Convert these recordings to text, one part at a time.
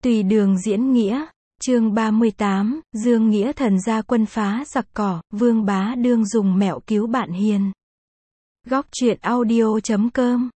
Tùy đường diễn nghĩa, chương 38, Dương Nghĩa Thần ra quân phá giặc cỏ, Vương Bá Đương dùng mẹo cứu bạn hiền. Góc truyện audio.com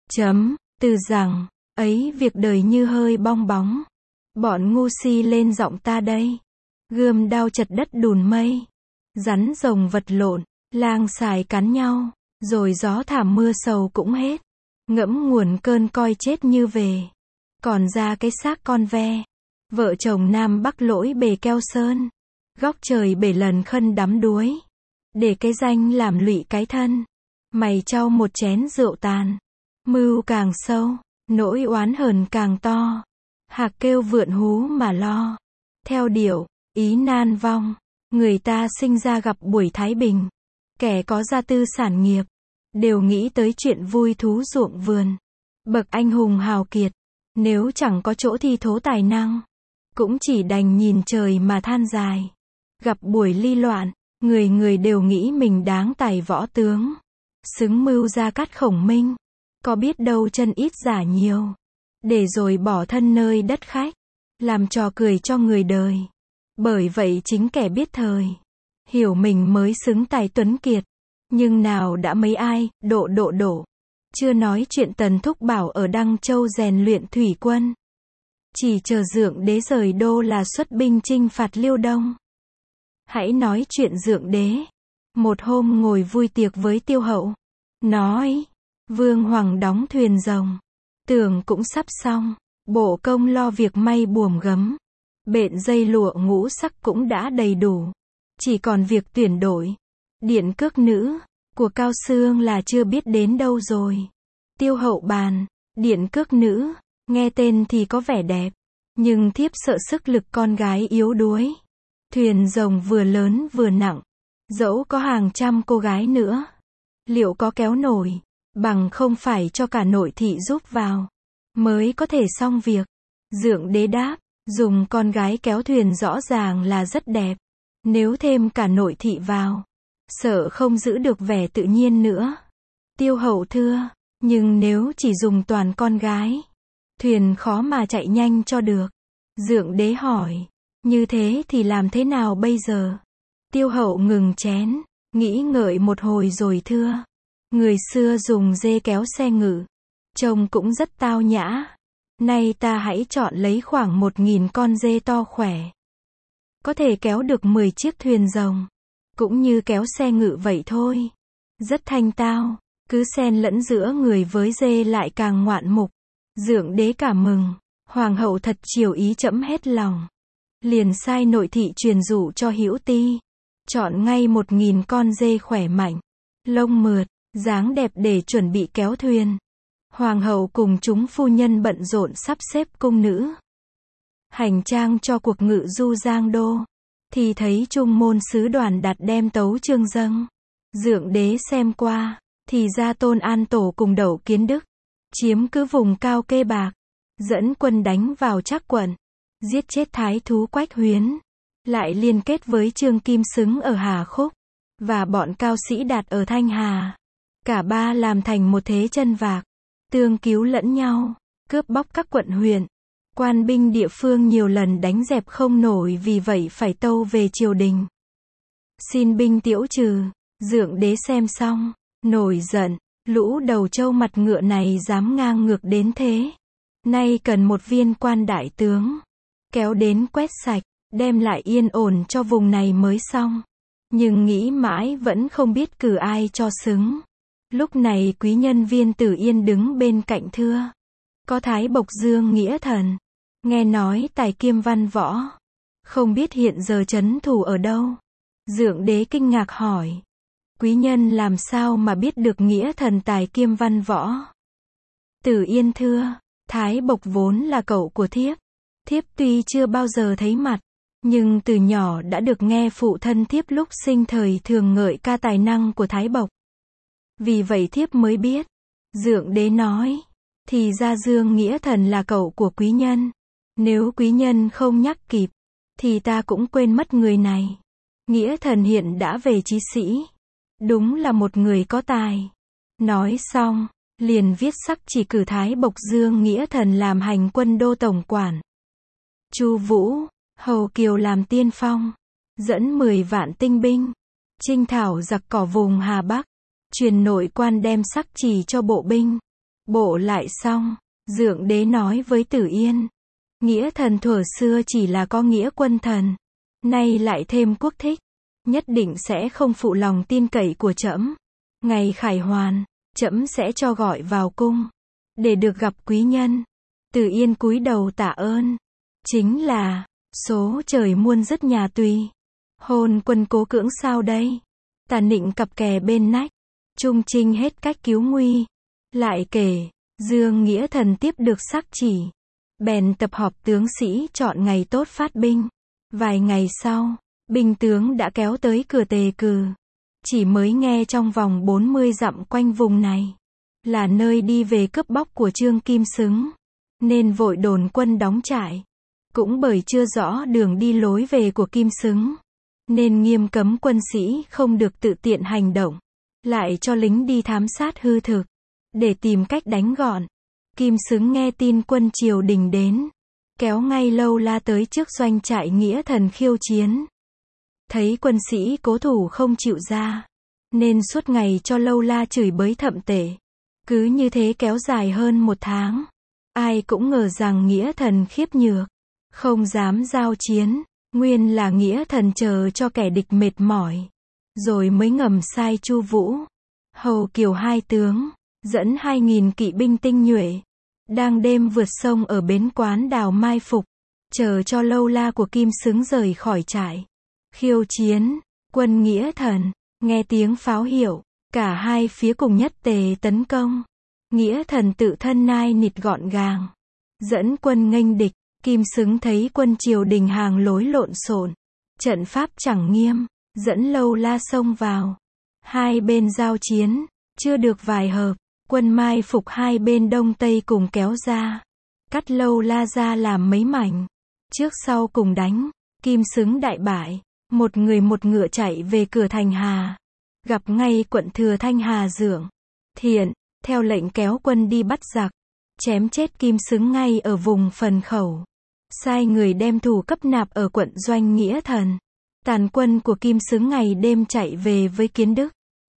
Từ rằng, ấy việc đời như hơi bong bóng. Bọn ngu si lên giọng ta đây. Gươm đao chật đất đùn mây. Rắn rồng vật lộn, lang xài cắn nhau, rồi gió thảm mưa sầu cũng hết. Ngẫm nguồn cơn coi chết như về. Còn ra cái xác con ve. Vợ chồng Nam Bắc lỗi bề keo sơn. Góc trời bể lần khân đắm đuối. Để cái danh làm lụy cái thân. Mày trao một chén rượu tàn. Mưu càng sâu, nỗi oán hờn càng to. Hạc kêu vượn hú mà lo. Theo điệu, ý nan vong. Người ta sinh ra gặp buổi thái bình. Kẻ có gia tư sản nghiệp. Đều nghĩ tới chuyện vui thú ruộng vườn. Bậc anh hùng hào kiệt. Nếu chẳng có chỗ thi thố tài năng. Cũng chỉ đành nhìn trời mà than dài. Gặp buổi ly loạn, người người đều nghĩ mình đáng tài võ tướng. Xứng mưu ra cát Khổng Minh. Có biết đâu chân ít giả nhiều. Để rồi bỏ thân nơi đất khách. Làm trò cười cho người đời. Bởi vậy chính kẻ biết thời. Hiểu mình mới xứng tài tuấn kiệt. Nhưng nào đã mấy ai, độ. Chưa nói chuyện Tần Thúc Bảo ở Đăng Châu rèn luyện thủy quân. Chỉ chờ Dượng Đế rời đô là xuất binh chinh phạt Liêu Đông. Hãy nói chuyện Dượng Đế. Một hôm ngồi vui tiệc với Tiêu Hậu. Nói, Vương Hoàng đóng thuyền rồng. Tưởng cũng sắp xong. Bộ công lo việc may buồm gấm. Bện dây lụa ngũ sắc cũng đã đầy đủ. Chỉ còn việc tuyển đổi. Điện cước nữ của Cao Xương là chưa biết đến đâu rồi. Tiêu Hậu bàn, điện cước nữ, nghe tên thì có vẻ đẹp. Nhưng thiếp sợ sức lực con gái yếu đuối. Thuyền rồng vừa lớn vừa nặng. Dẫu có hàng trăm cô gái nữa. Liệu có kéo nổi, bằng không phải cho cả nội thị giúp vào. Mới có thể xong việc. Dượng Đế đáp, dùng con gái kéo thuyền rõ ràng là rất đẹp. Nếu thêm cả nội thị vào. Sợ không giữ được vẻ tự nhiên nữa. Tiêu Hậu thưa, nhưng nếu chỉ dùng toàn con gái, thuyền khó mà chạy nhanh cho được. Dượng Đế hỏi, như thế thì làm thế nào bây giờ? Tiêu Hậu ngừng chén, nghĩ ngợi một hồi rồi thưa, người xưa dùng dê kéo xe ngựa, trông cũng rất tao nhã. Nay ta hãy chọn lấy khoảng 1000 con dê to khỏe. Có thể kéo được 10 chiếc thuyền rồng. Cũng như kéo xe ngựa vậy thôi. Rất thanh tao, cứ xen lẫn giữa người với dê lại càng ngoạn mục. Dượng Đế cảm mừng, Hoàng hậu thật chiều ý trẫm hết lòng. Liền sai nội thị truyền dụ cho Hữu Ti. Chọn ngay 1000 con dê khỏe mạnh, lông mượt, dáng đẹp để chuẩn bị kéo thuyền. Hoàng hậu cùng chúng phu nhân bận rộn sắp xếp cung nữ. Hành trang cho cuộc ngự du Giang Đô. Thì thấy trung môn sứ đoàn đặt đem tấu chương dâng. Dượng Đế xem qua, thì ra Tôn An Tổ cùng Đậu Kiến Đức. Chiếm cứ vùng cao Kê Bạc. Dẫn quân đánh vào Trác quận. Giết chết thái thú Quách Huyến. Lại liên kết với Trương Kim Xứng ở Hà Khúc. Và bọn cao sĩ Đạt ở Thanh Hà. Cả ba làm thành một thế chân vạc. Tương cứu lẫn nhau. Cướp bóc các quận huyện. Quan binh địa phương nhiều lần đánh dẹp không nổi vì vậy phải tâu về triều đình. Xin binh tiễu trừ. Dượng Đế xem xong, nổi giận, lũ đầu trâu mặt ngựa này dám ngang ngược đến thế. Nay cần một viên quan đại tướng. Kéo đến quét sạch, đem lại yên ổn cho vùng này mới xong. Nhưng nghĩ mãi vẫn không biết cử ai cho xứng. Lúc này quý nhân Viên Tử Yên đứng bên cạnh thưa. Có Thái Bộc Dương Nghĩa Thần. Nghe nói tài kiêm văn võ. Không biết hiện giờ trấn thủ ở đâu. Dượng Đế kinh ngạc hỏi. Quý nhân làm sao mà biết được Nghĩa Thần tài kiêm văn võ? Tử Yên thưa. Thái Bộc vốn là cậu của thiếp. Thiếp tuy chưa bao giờ thấy mặt. Nhưng từ nhỏ đã được nghe phụ thân thiếp lúc sinh thời thường ngợi ca tài năng của Thái Bộc. Vì vậy thiếp mới biết. Dượng Đế nói. Thì ra Dương Nghĩa Thần là cậu của quý nhân. Nếu quý nhân không nhắc kịp, thì ta cũng quên mất người này. Nghĩa Thần hiện đã về chí sĩ. Đúng là một người có tài. Nói xong, liền viết sắc chỉ cử Thái Bộc Dương Nghĩa Thần làm hành quân đô tổng quản. Chu Vũ, Hầu Kiều làm tiên phong, dẫn 10 vạn tinh binh, chinh thảo giặc cỏ vùng Hà Bắc, truyền nội quan đem sắc chỉ cho bộ binh. Bộ lại xong, Dượng Đế nói với Tử Yên, nghĩa thần thuở xưa chỉ là có nghĩa quân thần, nay lại thêm quốc thích, nhất định sẽ không phụ lòng tin cậy của trẫm. Ngày khải hoàn, trẫm sẽ cho gọi vào cung, để được gặp quý nhân. Tử Yên cúi đầu tạ ơn. Chính là, số trời muôn dứt nhà tùy. Hôn quân cố cưỡng sao đây? Tà nịnh cặp kè bên nách. Trung trinh hết cách cứu nguy. Lại kể, Dương Nghĩa Thần tiếp được sắc chỉ. Bèn tập họp tướng sĩ chọn ngày tốt phát binh. Vài ngày sau, binh tướng đã kéo tới cửa Tề Cừ. Chỉ mới nghe trong vòng 40 dặm quanh vùng này là nơi đi về cướp bóc của Trương Kim Xứng, nên vội đồn quân đóng trại. Cũng bởi chưa rõ đường đi lối về của Kim Xứng, nên nghiêm cấm quân sĩ không được tự tiện hành động, lại cho lính đi thám sát hư thực, để tìm cách đánh gọn. Kim Xứng nghe tin quân triều đình đến, kéo ngay Lâu La tới trước doanh trại Nghĩa Thần khiêu chiến. Thấy quân sĩ cố thủ không chịu ra, nên suốt ngày cho Lâu La chửi bới thậm tệ. Cứ như thế kéo dài hơn 1 tháng. Ai cũng ngờ rằng Nghĩa Thần khiếp nhược, không dám giao chiến. Nguyên là Nghĩa Thần chờ cho kẻ địch mệt mỏi, rồi mới ngầm sai Chu Vũ, Hầu Kiều hai tướng, dẫn 2.000 kỵ binh tinh nhuệ, đang đêm vượt sông ở bến Quán Đào mai phục, chờ cho Lâu La của Kim Xứng rời khỏi trại. Khiêu chiến, quân Nghĩa Thần, nghe tiếng pháo hiệu, cả hai phía cùng nhất tề tấn công. Nghĩa Thần tự thân nai nịt gọn gàng, dẫn quân nghênh địch. Kim Xứng thấy quân triều đình hàng lối lộn xộn, trận pháp chẳng nghiêm, dẫn Lâu La xông vào. Hai bên giao chiến, chưa được vài hợp, quân mai phục hai bên đông tây cùng kéo ra, cắt Lâu La ra làm mấy mảnh, trước sau cùng đánh. Kim Xứng đại bại, một người một ngựa chạy về cửa thành Hà, gặp ngay quận thừa Thanh Hà Dượng Thiện, theo lệnh kéo quân đi bắt giặc, chém chết Kim Xứng ngay ở vùng Phần Khẩu. Sai người đem thủ cấp nạp ở quận doanh Nghĩa Thần. Tàn quân của Kim Xứng ngày đêm chạy về với Kiến Đức.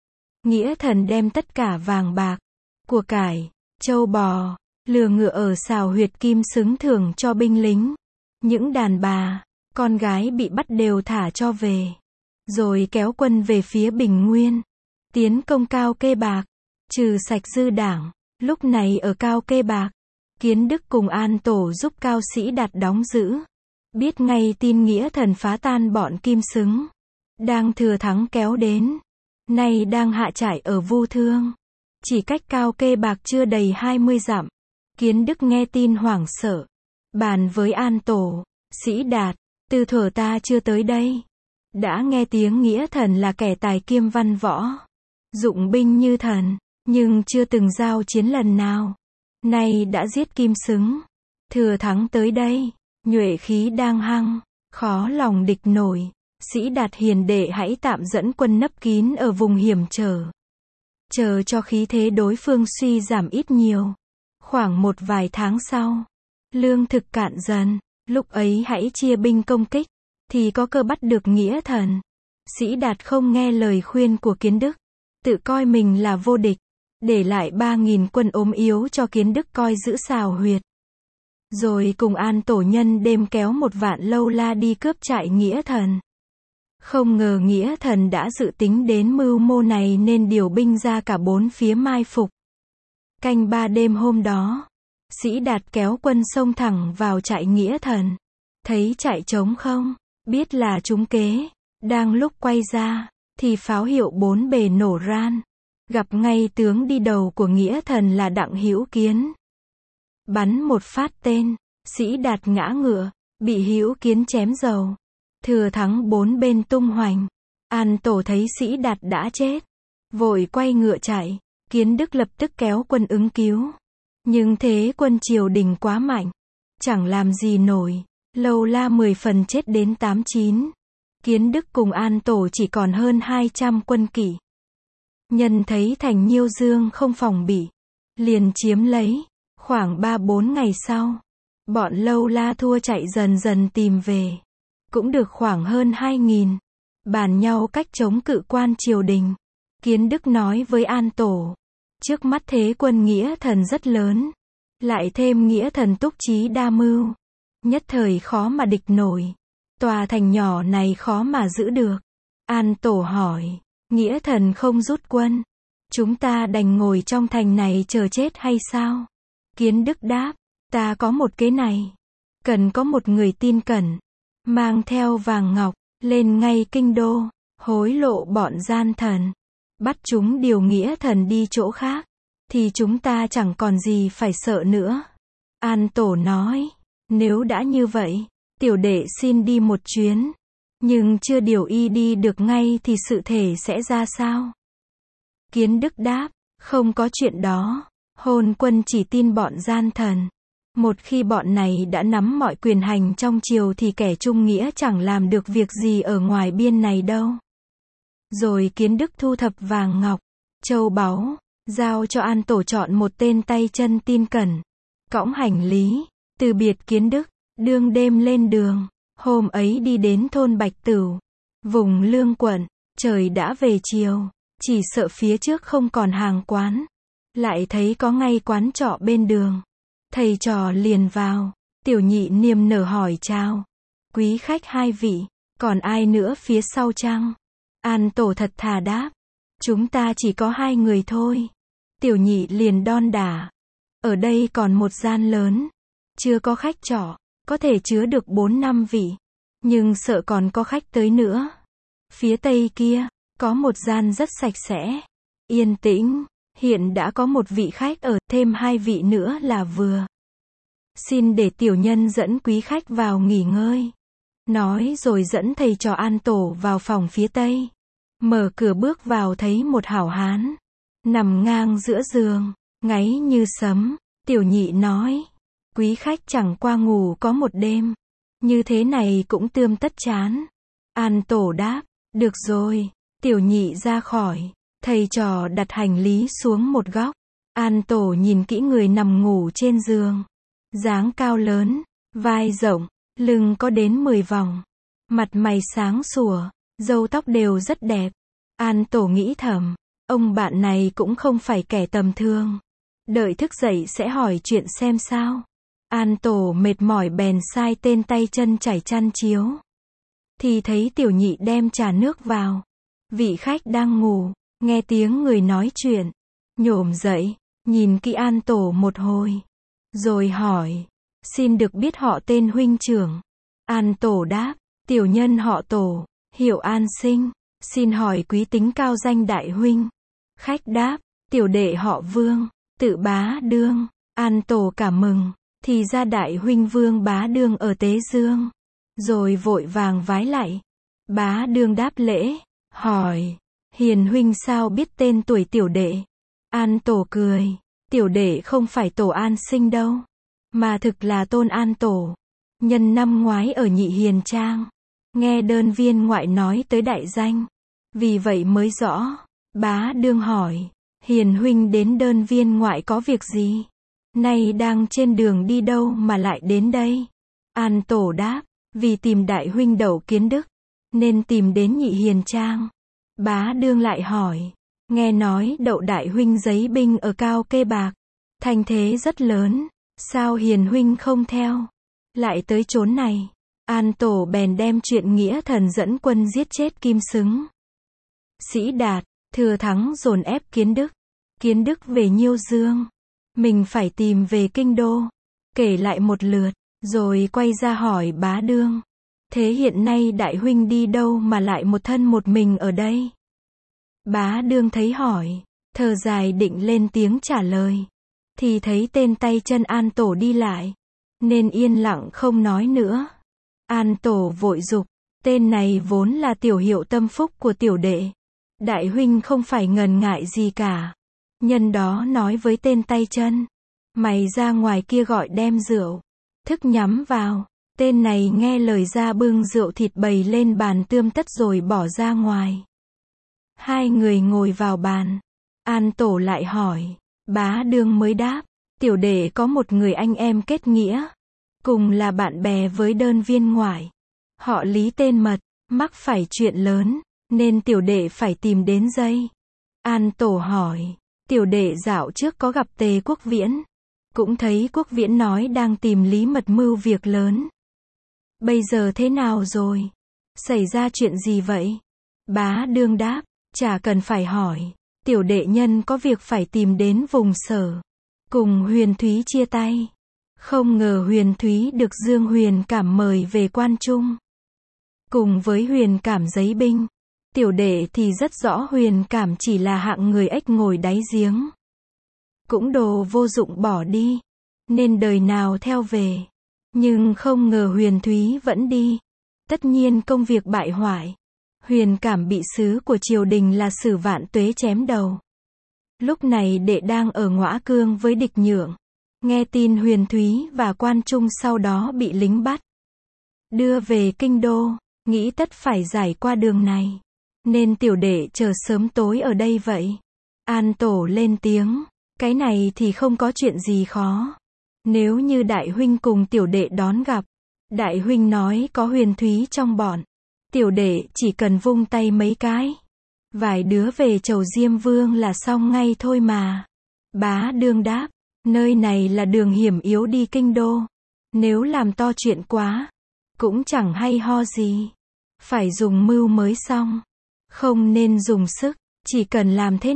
Nghĩa Thần đem tất cả vàng bạc, của cải, châu bò, lừa ngựa ở sào huyệt Kim Xứng thưởng cho binh lính. Những đàn bà, con gái bị bắt đều thả cho về. Rồi kéo quân về phía Bình Nguyên, tiến công Cao Kê Bạc, trừ sạch dư đảng. Lúc này ở Cao Kê Bạc, Kiến Đức cùng An Tổ giúp Cao Sĩ Đạt đóng giữ. Biết ngay tin Nghĩa Thần phá tan bọn Kim Xứng, đang thừa thắng kéo đến, nay đang hạ trại ở Vu Thương, chỉ cách Cao Kê Bạc chưa đầy 20 dặm. Kiến Đức nghe tin hoảng sợ, bàn với An Tổ, Sĩ Đạt, từ thuở ta chưa tới đây, đã nghe tiếng Nghĩa Thần là kẻ tài kiêm văn võ, dụng binh như thần, nhưng chưa từng giao chiến lần nào. Nay đã giết Kim Xứng, thừa thắng tới đây, nhuệ khí đang hăng, khó lòng địch nổi. Sĩ Đạt hiền đệ hãy tạm dẫn quân nấp kín ở vùng hiểm trở, chờ cho khí thế đối phương suy giảm ít nhiều. Khoảng một vài tháng sau, lương thực cạn dần, lúc ấy hãy chia binh công kích, thì có cơ bắt được Nghĩa Thần. Sĩ Đạt không nghe lời khuyên của Kiến Đức, tự coi mình là vô địch, để lại 3.000 quân ốm yếu cho Kiến Đức coi giữ sào huyệt. Rồi cùng An Tổ nhân đêm kéo 1 vạn Lâu La đi cướp trại Nghĩa Thần. Không ngờ Nghĩa Thần đã dự tính đến mưu mô này nên điều binh ra cả 4 phía mai phục. Canh 3 đêm hôm đó, Sĩ Đạt kéo quân xông thẳng vào trại Nghĩa Thần. Thấy trại trống không, biết là trúng kế. Đang lúc quay ra, thì pháo hiệu 4 bề nổ ran. Gặp ngay tướng đi đầu của Nghĩa Thần là Đặng Hữu Kiến. Bắn một phát tên, Sĩ Đạt ngã ngựa, bị Hữu Kiến chém đầu. Thừa thắng 4 bên tung hoành. An Tổ thấy Sĩ Đạt đã chết, vội quay ngựa chạy. Kiến Đức lập tức kéo quân ứng cứu. Nhưng thế quân triều đình quá mạnh, chẳng làm gì nổi. Lâu La 10 phần chết đến 8-9. Kiến Đức cùng An Tổ chỉ còn hơn 200 quân kỵ. Nhân thấy thành Nhiêu Dương không phòng bị, liền chiếm lấy. Khoảng 3-4 ngày sau, Bọn Lâu La thua chạy dần dần tìm về. Cũng được khoảng hơn 2.000. Bàn nhau cách chống cự quan triều đình. Kiến Đức nói với An Tổ. Trước mắt thế quân nghĩa thần rất lớn. Lại thêm nghĩa thần túc trí đa mưu. Nhất thời khó mà địch nổi. Tòa thành nhỏ này khó mà giữ được. An Tổ hỏi. Nghĩa thần không rút quân. Chúng ta đành ngồi trong thành này chờ chết hay sao? Kiến Đức đáp. Ta có một kế này. Cần có một người tin cẩn. Mang theo vàng ngọc. Lên ngay kinh đô. Hối lộ bọn gian thần. Bắt chúng điều nghĩa thần đi chỗ khác. Thì chúng ta chẳng còn gì phải sợ nữa. An Tổ nói. Nếu đã như vậy, tiểu đệ xin đi một chuyến. Nhưng chưa điều y đi được ngay thì sự thể sẽ ra sao? Kiến Đức đáp. Không có chuyện đó. Hôn quân chỉ tin bọn gian thần. Một khi bọn này đã nắm mọi quyền hành trong triều thì kẻ trung nghĩa chẳng làm được việc gì ở ngoài biên này đâu. Rồi Kiến Đức thu thập vàng ngọc, châu báu, giao cho An Tổ chọn một tên tay chân tin cẩn. Cõng hành lý, từ biệt Kiến Đức, đương đêm lên đường. Hôm ấy đi đến thôn Bạch Tửu, vùng Lương Quận. Trời đã về chiều, chỉ sợ phía trước không còn hàng quán. Lại thấy có ngay quán trọ bên đường. Thầy trò liền vào, tiểu nhị niềm nở hỏi chào. Quý khách hai vị, còn ai nữa phía sau chăng? An Tổ thật thà đáp. Chúng ta chỉ có 2 người thôi. Tiểu nhị liền đon đả. Ở đây còn một gian lớn. Chưa có khách trọ, có thể chứa được 4-5 vị. Nhưng sợ còn có khách tới nữa. Phía tây kia, có một gian rất sạch sẽ. Yên tĩnh. Hiện đã có một vị khách ở, thêm 2 vị nữa là vừa. Xin để tiểu nhân dẫn quý khách vào nghỉ ngơi. Nói rồi dẫn thầy trò An Tổ vào phòng phía tây. Mở cửa bước vào thấy một hảo hán. Nằm ngang giữa giường, ngáy như sấm. Tiểu nhị nói. Quý khách chẳng qua ngủ có một đêm. Như thế này cũng tươm tất chán. An Tổ đáp. Được rồi. Tiểu nhị ra khỏi. Thầy trò đặt hành lý xuống một góc. An Tổ nhìn kỹ người nằm ngủ trên giường. Dáng cao lớn, vai rộng, lưng có đến 10 vòng. Mặt mày sáng sủa, râu tóc đều rất đẹp. An Tổ nghĩ thầm, ông bạn này cũng không phải kẻ tầm thường. Đợi thức dậy sẽ hỏi chuyện xem sao. An Tổ mệt mỏi bèn sai tên tay chân chải chăn chiếu. Thì thấy tiểu nhị đem trà nước vào. Vị khách đang ngủ, nghe tiếng người nói chuyện. Nhổm dậy, nhìn kỹ An Tổ một hồi. Rồi hỏi, xin được biết họ tên huynh trưởng. An Tổ đáp, tiểu nhân họ Tổ, hiệu An Sinh, xin hỏi quý tính cao danh đại huynh. Khách đáp, tiểu đệ họ Vương, tự Bá Đương. An Tổ cảm mừng, thì ra đại huynh Vương Bá Đương ở Tế Dương. Rồi vội vàng vái lạy. Bá Đương đáp lễ, hỏi, hiền huynh sao biết tên tuổi tiểu đệ? An Tổ cười. Tiểu đệ không phải Tổ An Sinh đâu, mà thực là Tôn An Tổ. Nhân năm ngoái ở Nhị Hiền Trang, nghe đơn viên ngoại nói tới đại danh, vì vậy mới rõ. Bá Đương hỏi, hiền huynh đến đơn viên ngoại có việc gì? Nay đang trên đường đi đâu mà lại đến đây? An Tổ đáp, vì tìm đại huynh Đậu Kiến Đức, nên tìm đến Nhị Hiền Trang. Bá Đương lại hỏi, nghe nói Đậu đại huynh giấy binh ở Cao Kê Bạc, thành thế rất lớn, sao hiền huynh không theo, lại tới chốn này? An Tổ bèn đem chuyện nghĩa thần dẫn quân giết chết Kim Xứng, Sĩ Đạt, thừa thắng dồn ép Kiến Đức. Kiến Đức về Nhiêu Dương, mình phải tìm về kinh đô. Kể lại một lượt, rồi quay ra hỏi Bá Đương, thế hiện nay đại huynh đi đâu mà lại một thân một mình ở đây? Bá Đương thấy hỏi, thở dài định lên tiếng trả lời, thì thấy tên tay chân An Tổ đi lại, nên yên lặng không nói nữa. An Tổ vội giục, tên này vốn là tiểu hiệu tâm phúc của tiểu đệ. Đại huynh không phải ngần ngại gì cả. Nhân đó nói với tên tay chân, mày ra ngoài kia gọi đem rượu, thức nhắm vào. Tên này nghe lời ra bưng rượu thịt bày lên bàn tươm tất rồi bỏ ra ngoài. 2 người ngồi vào bàn. An Tổ lại hỏi. Bá Đương mới đáp, tiểu đệ có một người anh em kết nghĩa. cùng là bạn bè với đơn viên ngoại. Họ Lý tên Mật, mắc phải chuyện lớn, nên tiểu đệ phải tìm đến dây. An Tổ hỏi, tiểu đệ dạo trước có gặp Tề Quốc Viễn, cũng thấy Quốc Viễn nói đang tìm Lý Mật mưu việc lớn. Bây giờ thế nào rồi? Xảy ra chuyện gì vậy? Bá Đương đáp, chả cần phải hỏi, tiểu đệ nhân có việc phải tìm đến vùng Sở, cùng Huyền Thúy chia tay. Không ngờ Huyền Thúy được Dương Huyền Cảm mời về Quan Trung. Cùng với Huyền Cảm giấy binh, tiểu đệ thì rất rõ Huyền Cảm chỉ là hạng người ếch ngồi đáy giếng. Cũng đồ vô dụng bỏ đi, nên đời nào theo về. Nhưng không ngờ Huyền Thúy vẫn đi. Tất nhiên công việc bại hoại. Huyền Cảm bị sứ của triều đình là Sử Vạn Tuế chém đầu. Lúc này đệ đang ở Ngõa Cương với địch Nhượng. Nghe tin Huyền Thúy và Quan Trung sau đó bị lính bắt, đưa về kinh đô, nghĩ tất phải giải qua đường này. Nên tiểu đệ chờ sớm tối ở đây vậy. An Tổ lên tiếng, cái này thì không có chuyện gì khó. Nếu như đại huynh cùng tiểu đệ đón gặp, đại huynh nói có Huyền Thúy trong bọn, tiểu đệ chỉ cần vung tay mấy cái, vài đứa về chầu Diêm Vương là xong ngay thôi mà. Bá Đương đáp, nơi này là đường hiểm yếu đi kinh đô. Nếu làm to chuyện quá, cũng chẳng hay ho gì. Phải dùng mưu mới xong. Không nên dùng sức, chỉ cần làm thế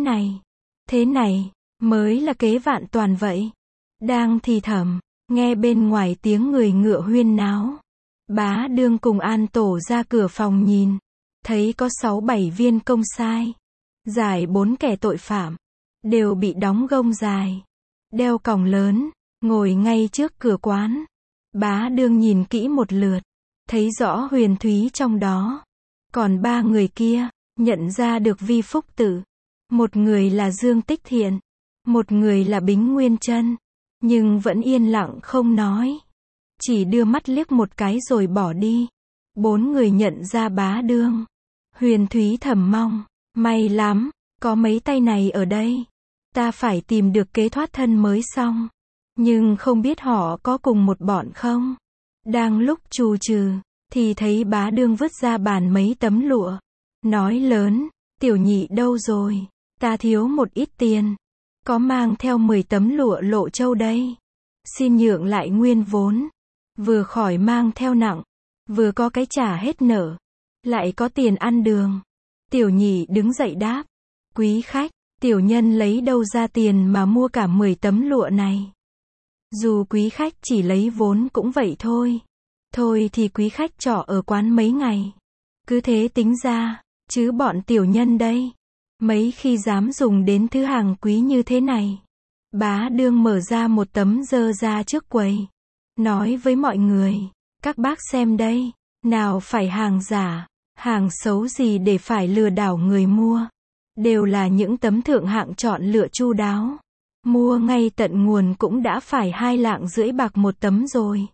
này, mới là kế vạn toàn vậy. Đang thì thầm, nghe bên ngoài tiếng người ngựa huyên náo. Bá Đương cùng An Tổ ra cửa phòng nhìn, thấy có 6-7 viên công sai, giải 4 kẻ tội phạm, đều bị đóng gông dài, đeo còng lớn, ngồi ngay trước cửa quán. Bá Đương nhìn kỹ một lượt, thấy rõ Huyền Thúy trong đó. Còn 3 người kia, nhận ra được Vi Phúc Tử. Một người là Dương Tích Thiện, một người là Bính Nguyên Chân, nhưng vẫn yên lặng không nói. Chỉ đưa mắt liếc một cái rồi bỏ đi. 4 người nhận ra Bá Đương. Huyền Thúy thầm mong, may lắm, có mấy tay này ở đây. Ta phải tìm được kế thoát thân mới xong. Nhưng không biết họ có cùng một bọn không? Đang lúc trù trừ, thì thấy Bá Đương vứt ra bàn mấy tấm lụa. Nói lớn, tiểu nhị đâu rồi? Ta thiếu một ít tiền. Có mang theo 10 tấm lụa Lộ Châu đây. Xin nhượng lại nguyên vốn. Vừa khỏi mang theo nặng, vừa có cái trả hết nợ, lại có tiền ăn đường. Tiểu nhị đứng dậy đáp, quý khách, tiểu nhân lấy đâu ra tiền mà mua cả 10 tấm lụa này. Dù quý khách chỉ lấy vốn cũng vậy thôi. Thôi thì quý khách trọ ở quán mấy ngày. Cứ thế tính ra, chứ bọn tiểu nhân đây, mấy khi dám dùng đến thứ hàng quý như thế này. Bá Đương mở ra một tấm dơ ra trước quầy, nói với mọi người, các bác xem đây, nào phải hàng giả, hàng xấu gì để phải lừa đảo người mua. Đều là những tấm thượng hạng chọn lựa chu đáo. Mua ngay tận nguồn cũng đã phải 2,5 lạng bạc một tấm rồi.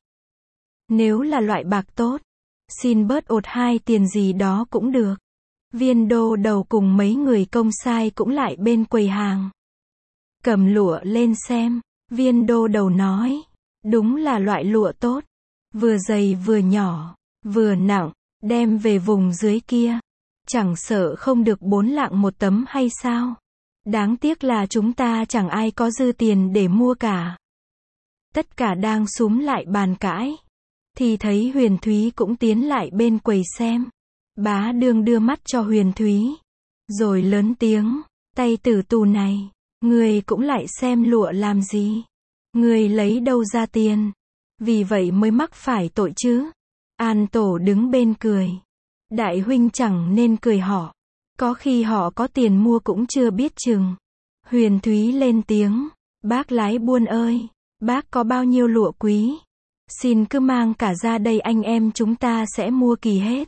Nếu là loại bạc tốt, xin bớt ột 2 tiền gì đó cũng được. Viên đô đầu cùng mấy người công sai cũng lại bên quầy hàng. Cầm lụa lên xem, viên đô đầu nói, đúng là loại lụa tốt, vừa dày vừa nhỏ, vừa nặng, đem về vùng dưới kia, chẳng sợ không được 4 lạng một tấm hay sao? Đáng tiếc là chúng ta chẳng ai có dư tiền để mua cả. Tất cả đang xúm lại bàn cãi, thì thấy Huyền Thúy cũng tiến lại bên quầy xem. Bá Đương đưa mắt cho Huyền Thúy, rồi lớn tiếng, tay tử tù này, người cũng lại xem lụa làm gì? Người lấy đâu ra tiền? Vì vậy mới mắc phải tội chứ? An Tổ đứng bên cười. Đại huynh chẳng nên cười họ. Có khi họ có tiền mua cũng chưa biết chừng. Huyền Thúy lên tiếng, bác lái buôn ơi, bác có bao nhiêu lụa quý? Xin cứ mang cả ra đây anh em chúng ta sẽ mua kỳ hết.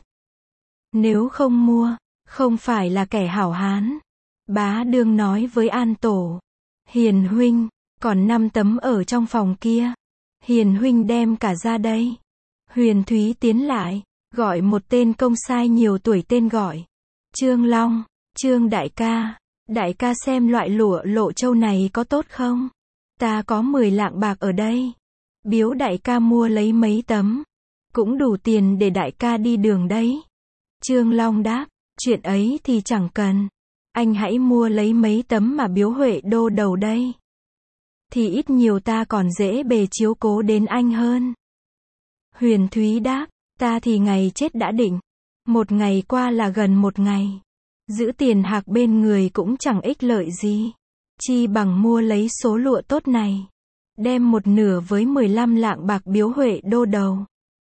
Nếu không mua, không phải là kẻ hảo hán. Bá Đương nói với An Tổ, Hiền huynh, còn 5 tấm ở trong phòng kia. Hiền huynh đem cả ra đây. Huyền Thúy tiến lại, gọi một tên công sai nhiều tuổi tên gọi. Trương Long, Trương đại ca xem loại lụa Lộ Châu này có tốt không? Ta có 10 lạng bạc ở đây. biếu đại ca mua lấy mấy tấm. Cũng đủ tiền để đại ca đi đường đấy. Trương Long đáp, chuyện ấy thì chẳng cần. Anh hãy mua lấy mấy tấm mà biếu Huệ đô đầu đây. Thì ít nhiều ta còn dễ bề chiếu cố đến anh hơn. Huyền Thúy đáp, ta thì ngày chết đã định. Một ngày qua là gần một ngày. Giữ tiền hạc bên người cũng chẳng ích lợi gì. Chi bằng mua lấy số lụa tốt này. Đem một nửa với 15 lạng bạc biếu Huệ đô đầu.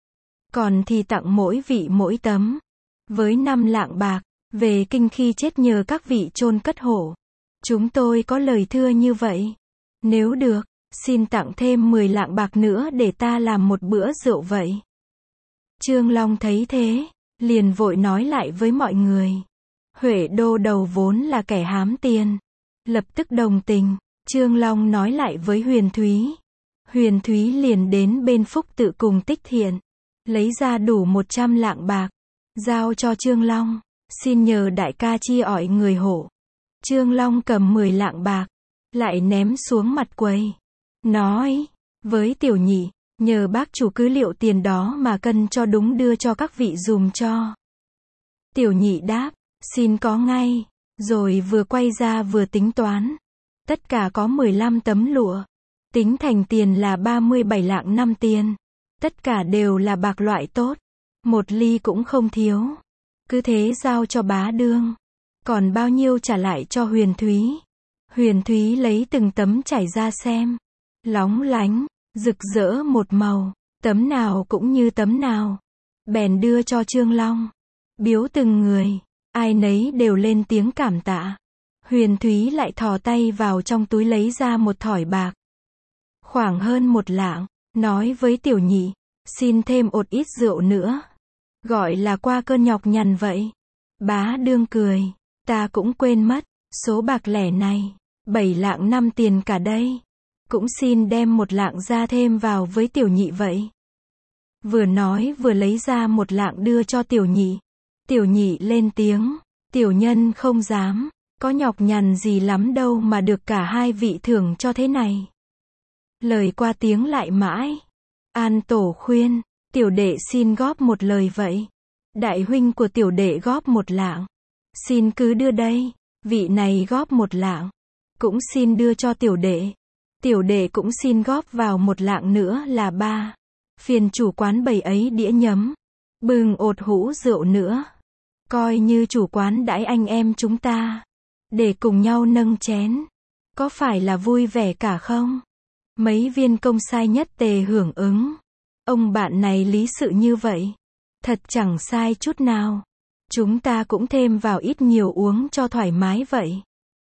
Còn thì tặng mỗi vị mỗi tấm. Với 5 lạng bạc, về kinh khi chết nhờ các vị chôn cất hộ. Chúng tôi có lời thưa như vậy. Nếu được, xin tặng thêm 10 lạng bạc nữa để ta làm một bữa rượu vậy. Trương Long thấy thế, liền vội nói lại với mọi người. Huệ đô đầu vốn là kẻ hám tiền. Lập tức đồng tình, Trương Long nói lại với Huyền Thúy. Huyền Thúy liền đến bên Phúc Tự cùng Tích Thiện. Lấy ra đủ 100 lạng bạc. Giao cho Trương Long. Xin nhờ đại ca chi ỏi người hộ. Trương Long cầm 10 lạng bạc. Lại ném xuống mặt quầy. Nói, với Tiểu Nhị, nhờ bác chủ cứ liệu tiền đó mà cân cho đúng đưa cho các vị dùm cho. Tiểu Nhị đáp, xin có ngay. Rồi vừa quay ra vừa tính toán. Tất cả có 15 tấm lụa. Tính thành tiền là 37 lạng 5 tiền. Tất cả đều là bạc loại tốt. Một ly cũng không thiếu. Cứ thế giao cho bá đương. Còn bao nhiêu trả lại cho Huyền Thúy. Huyền Thúy lấy từng tấm trải ra xem. Lóng lánh, rực rỡ một màu. Tấm nào cũng như tấm nào. Bèn đưa cho Trương Long. Biếu từng người. Ai nấy đều lên tiếng cảm tạ. Huyền Thúy lại thò tay vào trong túi lấy ra một thỏi bạc. Khoảng hơn 1 lạng. Nói với Tiểu Nhị. Xin thêm một ít rượu nữa. Gọi là qua cơn nhọc nhằn vậy. Bá đương cười. Ta cũng quên mất. Số bạc lẻ này. 7 lạng 5 tiền cả đây. Cũng xin đem 1 lạng ra thêm vào với Tiểu Nhị vậy. Vừa nói vừa lấy ra 1 lạng đưa cho Tiểu Nhị. Tiểu Nhị lên tiếng. Tiểu nhân không dám. Có nhọc nhằn gì lắm đâu mà được cả hai vị thưởng cho thế này. Lời qua tiếng lại mãi. An tổ khuyên. Tiểu đệ xin góp một lời vậy. Đại huynh của tiểu đệ góp 1 lạng. Xin cứ đưa đây. Vị này góp 1 lạng. Cũng xin đưa cho tiểu đệ. Tiểu đệ cũng xin góp vào 1 lạng nữa là 3. Phiền chủ quán bày ấy đĩa nhấm. Bưng ột hũ rượu nữa. Coi như chủ quán đãi anh em chúng ta. Để cùng nhau nâng chén. Có phải là vui vẻ cả không? Mấy viên công sai nhất tề hưởng ứng. Ông bạn này lý sự như vậy. Thật chẳng sai chút nào. Chúng ta cũng thêm vào ít nhiều uống cho thoải mái vậy.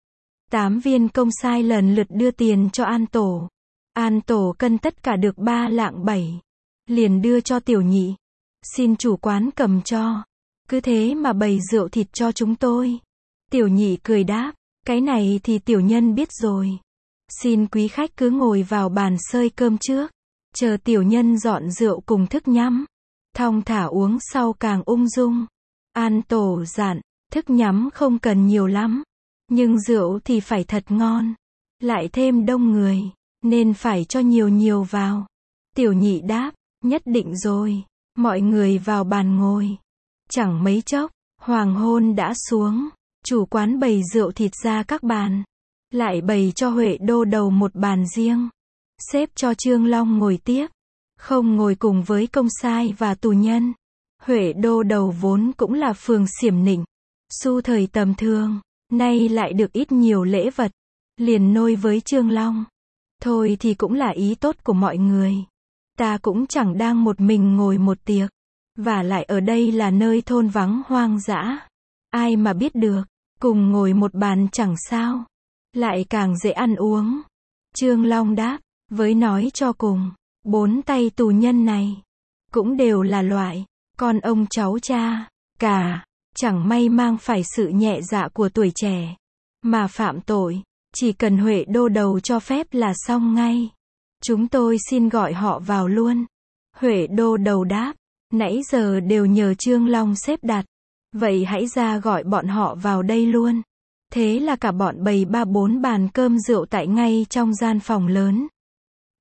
8 viên công sai lần lượt đưa tiền cho An Tổ. An Tổ cân tất cả được 3 lạng 7. Liền đưa cho Tiểu Nhị. Xin chủ quán cầm cho. Cứ thế mà bày rượu thịt cho chúng tôi. Tiểu Nhị cười đáp. Cái này thì tiểu nhân biết rồi. Xin quý khách cứ ngồi vào bàn xơi cơm trước. Chờ tiểu nhân dọn rượu cùng thức nhắm. Thong thả uống sau càng ung dung. An Tổ dặn. Thức nhắm không cần nhiều lắm. Nhưng rượu thì phải thật ngon. Lại thêm đông người. Nên phải cho nhiều nhiều vào. Tiểu Nhị đáp. Nhất định rồi. Mọi người vào bàn ngồi. Chẳng mấy chốc. Hoàng hôn đã xuống. Chủ quán bày rượu thịt ra các bàn. Lại bày cho Huệ đô đầu một bàn riêng. Xếp cho Trương Long ngồi tiếp. Không ngồi cùng với công sai và tù nhân. Huệ đô đầu vốn cũng là phường xiểm nịnh. Xu thời tầm thường. Nay lại được ít nhiều lễ vật. Liền nôi với Trương Long. Thôi thì cũng là ý tốt của mọi người. Ta cũng chẳng đang một mình ngồi một tiệc. Và lại ở đây là nơi thôn vắng hoang dã. Ai mà biết được. Cùng ngồi một bàn chẳng sao. Lại càng dễ ăn uống. Trương Long đáp. Với nói cho cùng. 4 tay tù nhân này. Cũng đều là loại. Con ông cháu cha. Cả. Chẳng may mang phải sự nhẹ dạ của tuổi trẻ. Mà phạm tội. Chỉ cần Huệ đô đầu cho phép là xong ngay. Chúng tôi xin gọi họ vào luôn. Huệ đô đầu đáp. Nãy giờ đều nhờ Trương Long xếp đặt. Vậy hãy ra gọi bọn họ vào đây luôn. Thế là cả bọn bày 3-4 bàn cơm rượu tại ngay trong gian phòng lớn.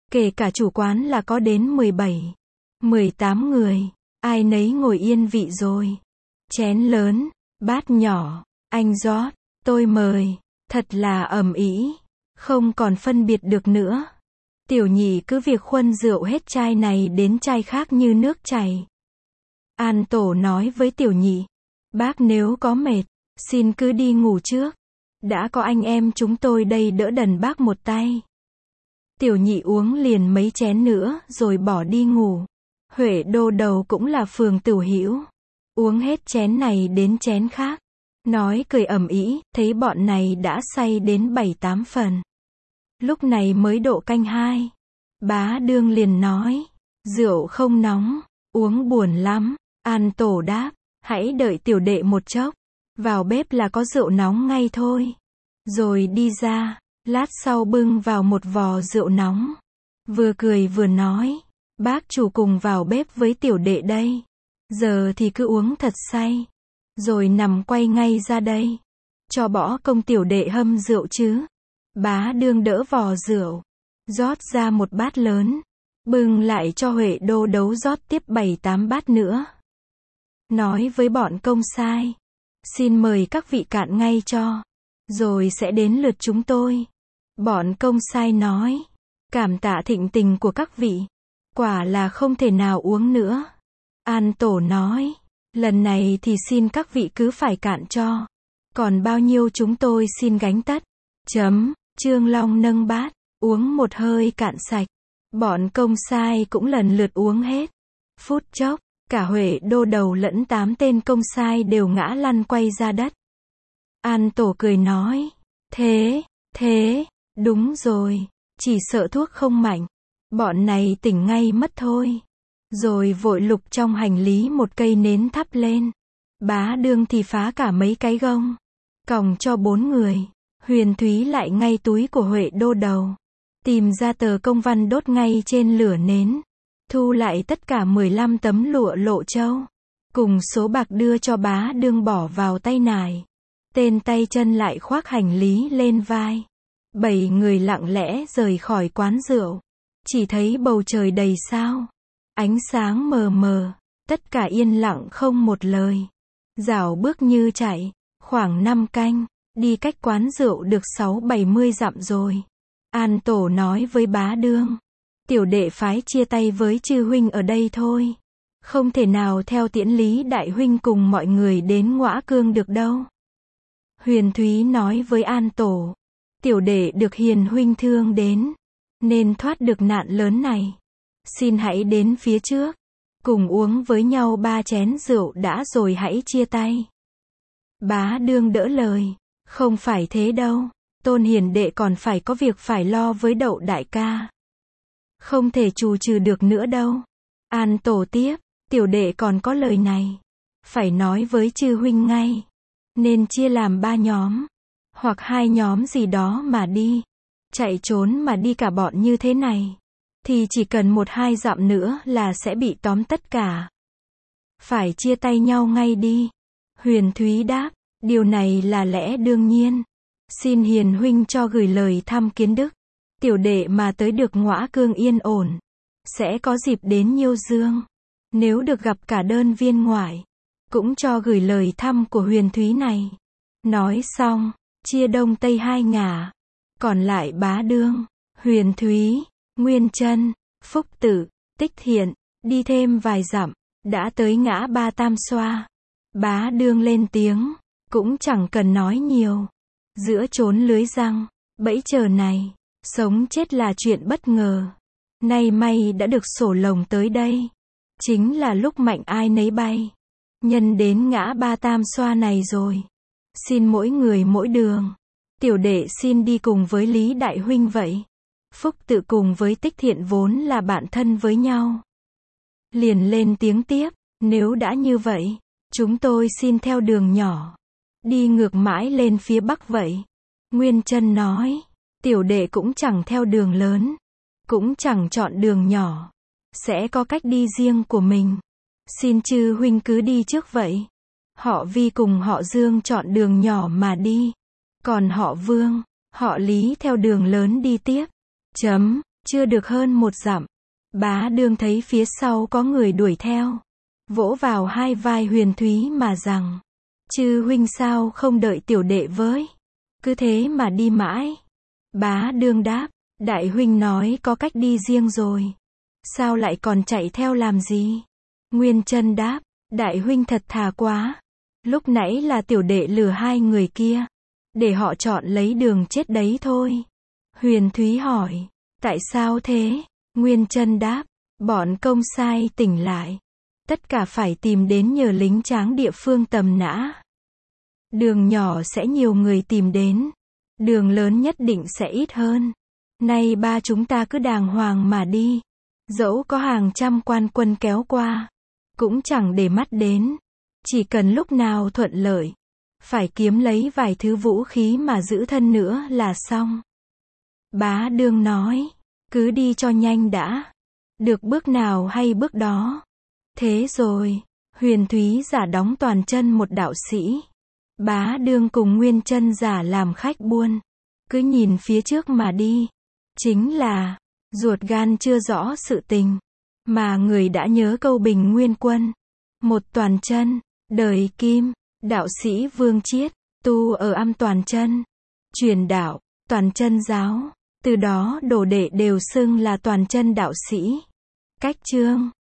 Kể cả chủ quán là có đến 17, 18 người. Ai nấy ngồi yên vị rồi. Chén lớn, bát nhỏ, anh rót, tôi mời. Thật là ầm ĩ, không còn phân biệt được nữa. Tiểu nhị cứ việc khuân rượu hết chai này đến chai khác như nước chảy. An Tổ nói với tiểu nhị, bác nếu có mệt, xin cứ đi ngủ trước. Đã có anh em chúng tôi đây đỡ đần bác một tay. Tiểu nhị uống liền mấy chén nữa rồi bỏ đi ngủ. Huệ Đô Đầu cũng là phường Tửu Hữu. Uống hết chén này đến chén khác. Nói cười ầm ĩ, thấy bọn này đã say đến 7-8 phần. Lúc này mới độ canh 2. Bá Đương liền nói, rượu không nóng, uống buồn lắm. An Tổ đáp, hãy đợi tiểu đệ một chốc. Vào bếp là có rượu nóng ngay thôi. Rồi đi ra, lát sau bưng vào một vò rượu nóng. Vừa cười vừa nói, bác chủ cùng vào bếp với tiểu đệ đây. Giờ thì cứ uống thật say. Rồi nằm quay ngay ra đây. Cho bỏ công tiểu đệ hâm rượu chứ. Bá Đương đỡ vò rượu. Rót ra một bát lớn. Bưng lại cho Huệ Đô Đấu rót tiếp 7-8 bát nữa. Nói với bọn công sai. Xin mời các vị cạn ngay cho. Rồi sẽ đến lượt chúng tôi. Bọn công sai nói. Cảm tạ thịnh tình của các vị. Quả là không thể nào uống nữa. An Tổ nói. Lần này thì xin các vị cứ phải cạn cho. Còn bao nhiêu chúng tôi xin gánh tất. Trương Long nâng bát. Uống một hơi cạn sạch. Bọn công sai cũng lần lượt uống hết. Phút chốc, cả Huệ Đô Đầu lẫn 8 tên công sai đều ngã lăn quay ra đất. An Tổ cười nói. Thế, đúng rồi. Chỉ sợ thuốc không mạnh. Bọn này tỉnh ngay mất thôi. Rồi vội lục trong hành lý một cây nến thắp lên. Bá Đương thì phá cả mấy cái gông. Còng cho 4 người. Huyền Thúy lại ngay túi của Huệ Đô Đầu. Tìm ra tờ công văn đốt ngay trên lửa nến. Thu lại tất cả 15 tấm lụa lộ châu. Cùng số bạc đưa cho Bá Đương bỏ vào tay nải. Tên tay chân lại khoác hành lý lên vai. 7 người lặng lẽ rời khỏi quán rượu. Chỉ thấy bầu trời đầy sao. Ánh sáng mờ mờ. Tất cả yên lặng không một lời. Dạo bước như chạy. Khoảng 5 canh. Đi cách quán rượu được 60-70 dặm rồi. An Tổ nói với Bá Đương. Tiểu đệ phái chia tay với chư huynh ở đây thôi. Không thể nào theo tiễn Lý đại huynh cùng mọi người đến Ngõa Cương được đâu. Huyền Thúy nói với An Tổ. Tiểu đệ được hiền huynh thương đến. Nên thoát được nạn lớn này. Xin hãy đến phía trước. Cùng uống với nhau 3 chén rượu đã rồi hãy chia tay. Bá Đương đỡ lời. Không phải thế đâu. Tôn hiền đệ còn phải có việc phải lo với Đậu đại ca. Không thể trù trừ được nữa đâu. An Tổ tiếp. Tiểu đệ còn có lời này. Phải nói với chư huynh ngay. Nên chia làm 3 nhóm. Hoặc 2 nhóm gì đó mà đi. Chạy trốn mà đi cả bọn như thế này. Thì chỉ cần 1-2 dặm nữa là sẽ bị tóm tất cả. Phải chia tay nhau ngay đi. Huyền Thúy đáp. Điều này là lẽ đương nhiên. Xin hiền huynh cho gửi lời thăm kiến đức. Tiểu đệ mà tới được Ngõa Cương yên ổn. Sẽ có dịp đến Nhiêu Dương. Nếu được gặp cả đơn viên ngoại. Cũng cho gửi lời thăm của Huyền Thúy này. Nói xong. Chia đông tây 2 ngả. Còn lại Bá Đương, Huyền Thúy, Nguyên Trân, Phúc Tử, Tích Thiện. Đi thêm vài dặm. Đã tới ngã Ba Tam Xoa. Bá Đương lên tiếng. Cũng chẳng cần nói nhiều. Giữa chốn lưới răng, bẫy chờ này. Sống chết là chuyện bất ngờ. Nay may đã được sổ lồng tới đây. Chính là lúc mạnh ai nấy bay. Nhân đến ngã Ba Tam Xoa này rồi. Xin mỗi người mỗi đường. Tiểu đệ xin đi cùng với Lý đại huynh vậy. Phúc Tự cùng với Tích Thiện vốn là bạn thân với nhau. Liền lên tiếng tiếp. Nếu đã như vậy, chúng tôi xin theo đường nhỏ. Đi ngược mãi lên phía bắc vậy. Nguyên Trân nói. Tiểu đệ cũng chẳng theo đường lớn. Cũng chẳng chọn đường nhỏ. Sẽ có cách đi riêng của mình. Xin chư huynh cứ đi trước vậy. Họ Vi cùng họ Dương chọn đường nhỏ mà đi. Còn họ Vương, họ Lý theo đường lớn đi tiếp. Chưa được hơn 1 dặm, Bá Đương thấy phía sau có người đuổi theo. Vỗ vào hai vai Huyền Thúy mà rằng, chư huynh sao không đợi tiểu đệ với? Cứ thế mà đi mãi. Bá Đương đáp, đại huynh nói có cách đi riêng rồi. Sao lại còn chạy theo làm gì? Nguyên Chân đáp, đại huynh thật thà quá. Lúc nãy là tiểu đệ lừa hai người kia. Để họ chọn lấy đường chết đấy thôi. Huyền Thúy hỏi, tại sao thế? Nguyên Chân đáp, bọn công sai tỉnh lại. Tất cả phải tìm đến nhờ lính tráng địa phương tầm nã. Đường nhỏ sẽ nhiều người tìm đến. Đường lớn nhất định sẽ ít hơn. Nay ba chúng ta cứ đàng hoàng mà đi. Dẫu có hàng trăm quan quân kéo qua, cũng chẳng để mắt đến. Chỉ cần lúc nào thuận lợi, phải kiếm lấy vài thứ vũ khí mà giữ thân nữa là xong. Bá Đương nói, cứ đi cho nhanh đã. Được bước nào hay bước đó. Thế rồi, Huyền Thúy giả đóng toàn chân một đạo sĩ. Bá Đương cùng Nguyên Chân giả làm khách buôn. Cứ nhìn phía trước mà đi. Chính là, ruột gan chưa rõ sự tình. Mà người đã nhớ câu bình nguyên quân. Một toàn chân, đời kim, đạo sĩ Vương Chiết, tu ở âm toàn chân. Truyền đạo, toàn chân giáo. Từ đó đồ đệ đều xưng là toàn chân đạo sĩ. Cách chương